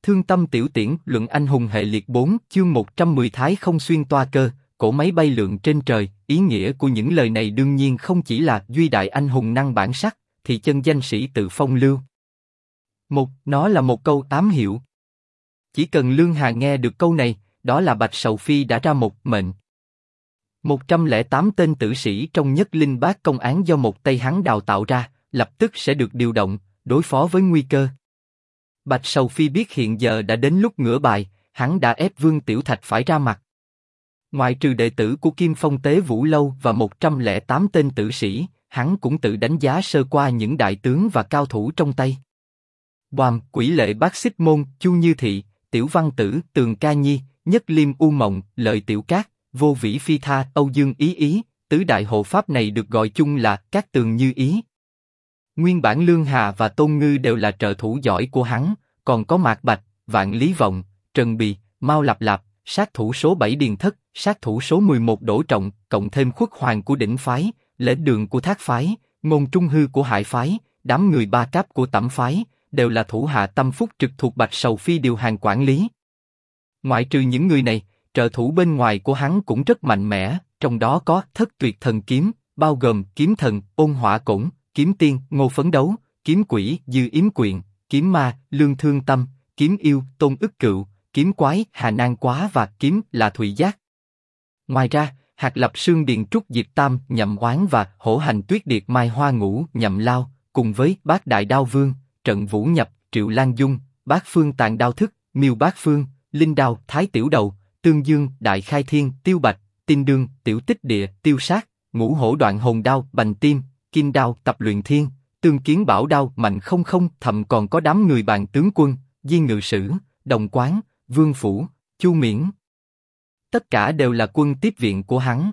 Thương tâm tiểu tiễn, luận anh hùng hệ liệt 4, chương 110 Thái không xuyên toa cơ, cỗ máy bay lượn trên trời. Ý nghĩa của những lời này đương nhiên không chỉ là duy đại anh hùng năng bản sắc, thì chân danh sĩ tự phong lưu. Nó là một câu ám hiệu. Chỉ cần Lương Hà nghe được câu này, đó là Bạch Sầu Phi đã ra một mệnh. 108 tên tử sĩ trong Nhất Linh Bát công án do một tay hắn đào tạo ra, lập tức sẽ được điều động, đối phó với nguy cơ. Bạch Sầu Phi biết hiện giờ đã đến lúc ngửa bài, hắn đã ép Vương Tiểu Thạch phải ra mặt. Ngoại trừ đệ tử của Kim Phong Tế Vũ Lâu và 108 tên tử sĩ, hắn cũng tự đánh giá sơ qua những đại tướng và cao thủ trong tay. Quỷ Lệ Bác Xích Môn, Chu Như Thị, Tiểu Văn Tử, Tường Ca Nhi, Nhất Liêm U Mộng, Lợi Tiểu Cát, Vô Vĩ Phi Tha, Âu Dương Ý Ý, tứ đại hộ pháp này được gọi chung là Cát Tường Như Ý. Nguyên bản Lương Hà và Tôn Ngư đều là trợ thủ giỏi của hắn, còn có Mạc Bạch, Vạn Lý Vọng, Trần Bì, Mao Lạp Lạp, sát thủ số 7 Điền Thất, sát thủ số 11 Đỗ Trọng, cộng thêm Khuất Hoàng của Đỉnh Phái, Lễ Đường của Thác Phái, Ngôn Trung Hư của Hải Phái, đám người ba cáp của Tẩm Phái, đều là thủ hạ tâm phúc trực thuộc Bạch Sầu Phi điều hành quản lý. Ngoại trừ những người này, trợ thủ bên ngoài của hắn cũng rất mạnh mẽ, trong đó có Thất Tuyệt Thần Kiếm, bao gồm Kiếm Thần, Ôn Hỏa Cổn, Kiếm Tiên, Ngô Phấn Đấu, Kiếm Quỷ, Dư Yếm Quyện, Kiếm Ma, Lương Thương Tâm, Kiếm Yêu, Tôn Ức Cựu, Kiếm Quái, Hà Nan Quá và Kiếm là Thủy Giác. Ngoài ra, Hạt Lập Sương Điện Trúc Diệp Tam, Nhậm Oán và Hổ Hành Tuyết Điệt Mai Hoa Ngũ, Nhậm Lao, cùng với Bát Đại Đao Vương, Trận Vũ Nhập, Triệu Lan Dung, Bát Phương Tàn Đao Thức, Miêu Bát Phương, Linh Đao, Thái Tiểu Đầu, Tương Dương, Đại Khai Thiên, Tiêu Bạch, Tinh Đương, Tiểu Tích Địa, Tiêu Sát, Ngũ Hổ Đoạn Hồn Đao, Bành Tim, Kim Đao, Tập Luyện Thiên, Tương Kiến Bảo Đao, Mạnh Không Không, thậm còn có đám người bàn tướng quân, Di Ngự Sử, Đồng Quán, Vương Phủ, Chu Miễn. Tất cả đều là quân tiếp viện của hắn.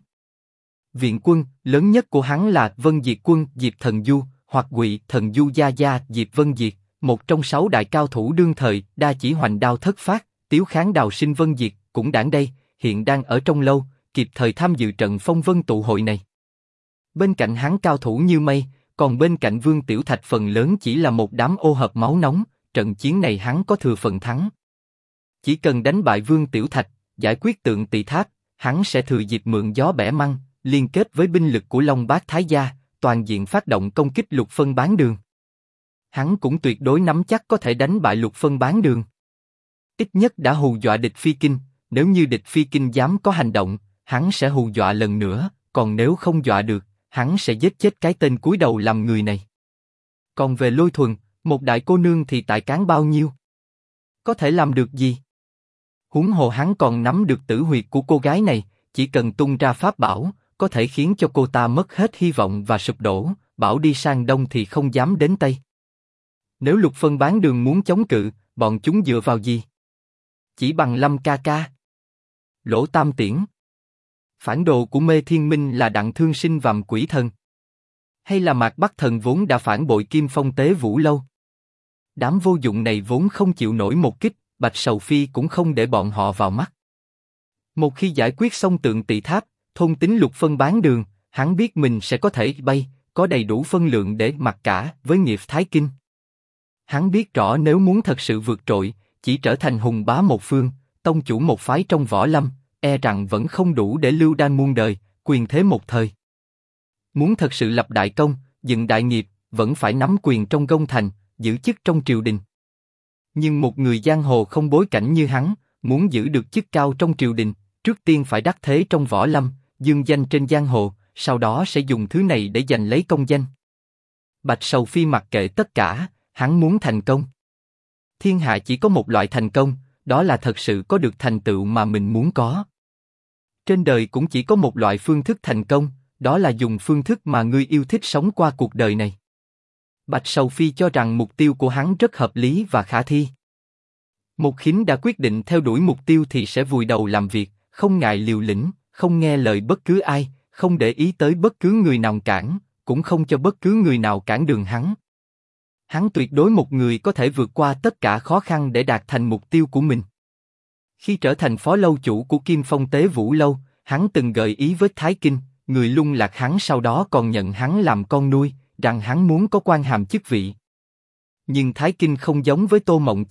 Viện quân lớn nhất của hắn là Vân Diệt Quân Diệp Thần Du, hoặc Quỵ Thần Du Gia Gia Diệp Vân Diệt, một trong 6 đại cao thủ đương thời, đa chỉ hoành đao thất phát, tiếu kháng đào sinh Vân Diệt, cũng đảng đây, hiện đang ở trong lâu, kịp thời tham dự trận phong vân tụ hội này. Bên cạnh hắn cao thủ như mây, còn bên cạnh Vương Tiểu Thạch phần lớn chỉ là một đám ô hợp máu nóng, trận chiến này hắn có thừa phần thắng. Chỉ cần đánh bại Vương Tiểu Thạch, giải quyết Tượng Tỳ Tháp, hắn sẽ thừa dịp mượn gió bẻ măng, liên kết với binh lực của Long Bát Thái Gia, toàn diện phát động công kích Lục Phân Bán Đường. Hắn cũng tuyệt đối nắm chắc có thể đánh bại Lục Phân Bán Đường. Ít nhất đã hù dọa địch Phi Kinh, nếu như địch Phi Kinh dám có hành động, hắn sẽ hù dọa lần nữa, còn nếu không dọa được, hắn sẽ giết chết cái tên cúi đầu làm người này. Còn về Lôi Thuần, một đại cô nương thì tại cán bao nhiêu? Có thể làm được gì? Huống hồ hắn còn nắm được tử huyệt của cô gái này, chỉ cần tung ra pháp bảo, có thể khiến cho cô ta mất hết hy vọng và sụp đổ, bảo đi sang đông thì không dám đến tây. Nếu Lục Phân Bán Đường muốn chống cự, bọn chúng dựa vào gì? Chỉ bằng Lâm ca ca. Lỗ Tam Tiễn. Phản đồ của Mê Thiên Minh là Đặng Thương Sinh Vằm Quỷ Thần, hay là Mạc Bắc Thần vốn đã phản bội Kim Phong Tế Vũ Lâu? Đám vô dụng này vốn không chịu nổi một kích, Bạch Sầu Phi cũng không để bọn họ vào mắt. Một khi giải quyết xong Tượng Tỳ Tháp, thôn tính Lục Phân Bán Đường, hắn biết mình sẽ có thể bay, có đầy đủ phân lượng để mặc cả với nghiệp Thái Kinh. Hắn biết rõ nếu muốn thật sự vượt trội, chỉ trở thành hùng bá một phương, tông chủ một phái trong võ lâm, e rằng vẫn không đủ để lưu đan muôn đời, quyền thế một thời. Muốn thật sự lập đại công, dựng đại nghiệp, vẫn phải nắm quyền trong công thành, giữ chức trong triều đình. Nhưng một người giang hồ không bối cảnh như hắn, muốn giữ được chức cao trong triều đình, trước tiên phải đắc thế trong võ lâm, dương danh trên giang hồ, sau đó sẽ dùng thứ này để giành lấy công danh. Bạch Sầu Phi mặc kệ tất cả, hắn muốn thành công. Thiên hạ chỉ có một loại thành công, đó là thật sự có được thành tựu mà mình muốn có. Trên đời cũng chỉ có một loại phương thức thành công, đó là dùng phương thức mà ngươi yêu thích sống qua cuộc đời này. Bạch Sầu Phi cho rằng mục tiêu của hắn rất hợp lý và khả thi. Một khi đã quyết định theo đuổi mục tiêu thì sẽ vùi đầu làm việc, không ngại liều lĩnh, không nghe lời bất cứ ai, không để ý tới bất cứ người nào cản, cũng không cho bất cứ người nào cản đường hắn. Hắn tuyệt đối một người có thể vượt qua tất cả khó khăn để đạt thành mục tiêu của mình. Khi trở thành phó lâu chủ của Kim Phong Tế Vũ Lâu, hắn từng gợi ý với Thái Kinh, người lung lạc hắn sau đó còn nhận hắn làm con nuôi, rằng hắn muốn có quan hàm chức vị. Nhưng Thái Kinh không giống với Tô Mộng Chẩm,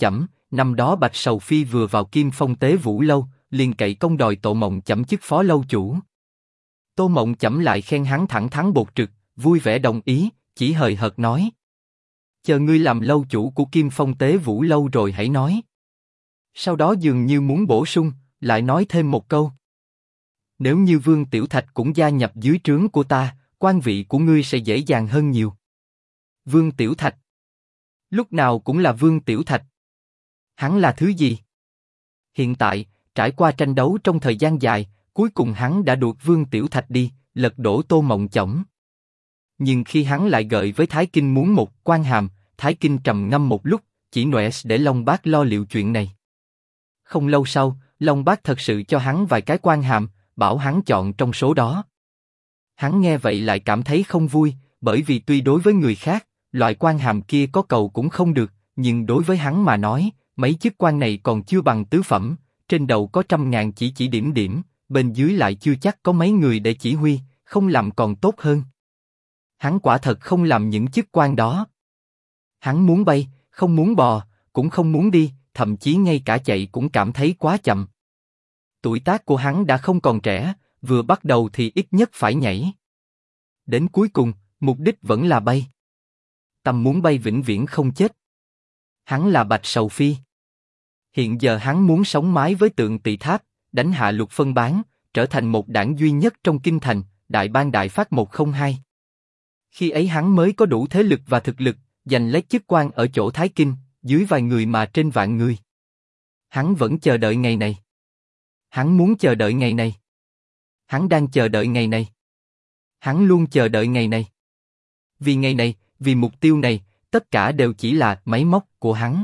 Năm đó Bạch Sầu Phi vừa vào Kim Phong Tế Vũ lâu, liền cậy công đòi Tô Mộng Chẩm chức phó lâu chủ. Tô Mộng Chẩm lại khen hắn thẳng thắn bột trực, vui vẻ đồng ý, chỉ hời hợt nói: chờ ngươi làm lâu chủ của Kim Phong Tế Vũ lâu rồi hãy nói. Sau đó dường như muốn bổ sung, lại nói thêm một câu: nếu như Vương Tiểu Thạch cũng gia nhập dưới trướng của ta, quan vị của ngươi sẽ dễ dàng hơn nhiều. Vương Tiểu Thạch? Lúc nào cũng là Vương Tiểu Thạch. Hắn là thứ gì? Hiện tại, trải qua tranh đấu trong thời gian dài, cuối cùng hắn đã đuổi Vương Tiểu Thạch đi, lật đổ Tô Mộng Chẩm. Nhưng khi hắn lại gợi với Thái Kinh muốn một quan hàm, Thái Kinh trầm ngâm một lúc, chỉ nọe để Long Bác lo liệu chuyện này. Không lâu sau, Long Bác thật sự cho hắn vài cái quan hàm, bảo hắn chọn trong số đó. Hắn nghe vậy lại cảm thấy không vui, bởi vì tuy đối với người khác, loại quan hàm kia có cầu cũng không được, nhưng đối với hắn mà nói, mấy chức quan này còn chưa bằng tứ phẩm, trên đầu có trăm ngàn chỉ điểm điểm, bên dưới lại chưa chắc có mấy người để chỉ huy, không làm còn tốt hơn. Hắn quả thật không làm những chức quan đó. Hắn muốn bay, không muốn bò, cũng không muốn đi, thậm chí ngay cả chạy cũng cảm thấy quá chậm. Tuổi tác của hắn đã không còn trẻ, vừa bắt đầu thì ít nhất phải nhảy. Đến cuối cùng, mục đích vẫn là bay. Tâm muốn bay vĩnh viễn không chết. Hắn là Bạch Sầu Phi. Hiện giờ hắn muốn sống mái với Tượng Tỳ Tháp, đánh hạ Lục Phân Bán, trở thành một đảng duy nhất trong kinh thành, đại bang đại phát 102. Khi ấy hắn mới có đủ thế lực và thực lực, giành lấy chức quan ở chỗ Thái Kinh, dưới vài người mà trên vạn người. Hắn vẫn chờ đợi ngày này. Hắn muốn chờ đợi ngày này. Hắn đang chờ đợi ngày này. Hắn luôn chờ đợi ngày này. Vì ngày này, vì mục tiêu này, tất cả đều chỉ là máy móc của hắn.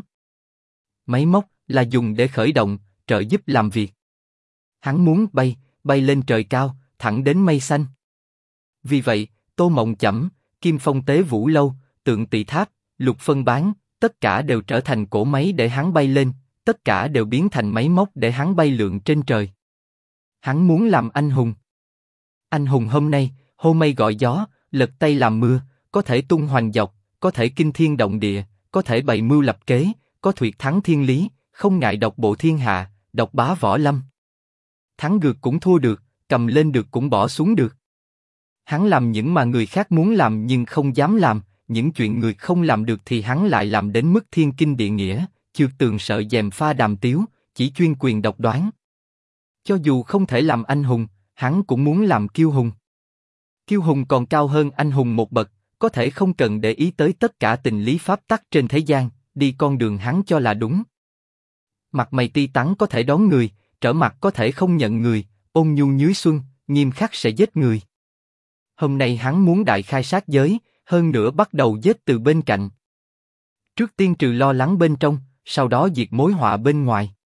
Máy móc là dùng để khởi động, trợ giúp làm việc. Hắn muốn bay, bay lên trời cao, thẳng đến mây xanh. Vì vậy, Tô Mộng Chẩm, Kim Phong Tế Vũ lâu, Tượng Tỳ Tháp, Lục Phân Bán, tất cả đều trở thành cỗ máy để hắn bay lên, tất cả đều biến thành máy móc để hắn bay lượn trên trời. Hắn muốn làm anh hùng. Anh hùng hôm nay, hô mây gọi gió, lật tay làm mưa, có thể tung hoành dọc, có thể kinh thiên động địa, có thể bày mưu lập kế, có thuyết thắng thiên lý, không ngại độc bộ thiên hạ, độc bá võ lâm. Thắng được cũng thua được, cầm lên được cũng bỏ xuống được. Hắn làm những mà người khác muốn làm nhưng không dám làm, những chuyện người không làm được thì hắn lại làm đến mức thiên kinh địa nghĩa, chược tường sợ dèm pha đàm tiếu, chỉ chuyên quyền độc đoán. Cho dù không thể làm anh hùng, hắn cũng muốn làm kiêu hùng. Kiêu hùng còn cao hơn anh hùng một bậc, có thể không cần để ý tới tất cả tình lý pháp tắc trên thế gian, đi con đường hắn cho là đúng. Mặt mày ti tắn có thể đón người, trở mặt có thể không nhận người, ôn nhu như xuân, nghiêm khắc sẽ giết người. Hôm nay hắn muốn đại khai sát giới, hơn nữa bắt đầu giết từ bên cạnh. Trước tiên trừ lo lắng bên trong, sau đó diệt mối họa bên ngoài.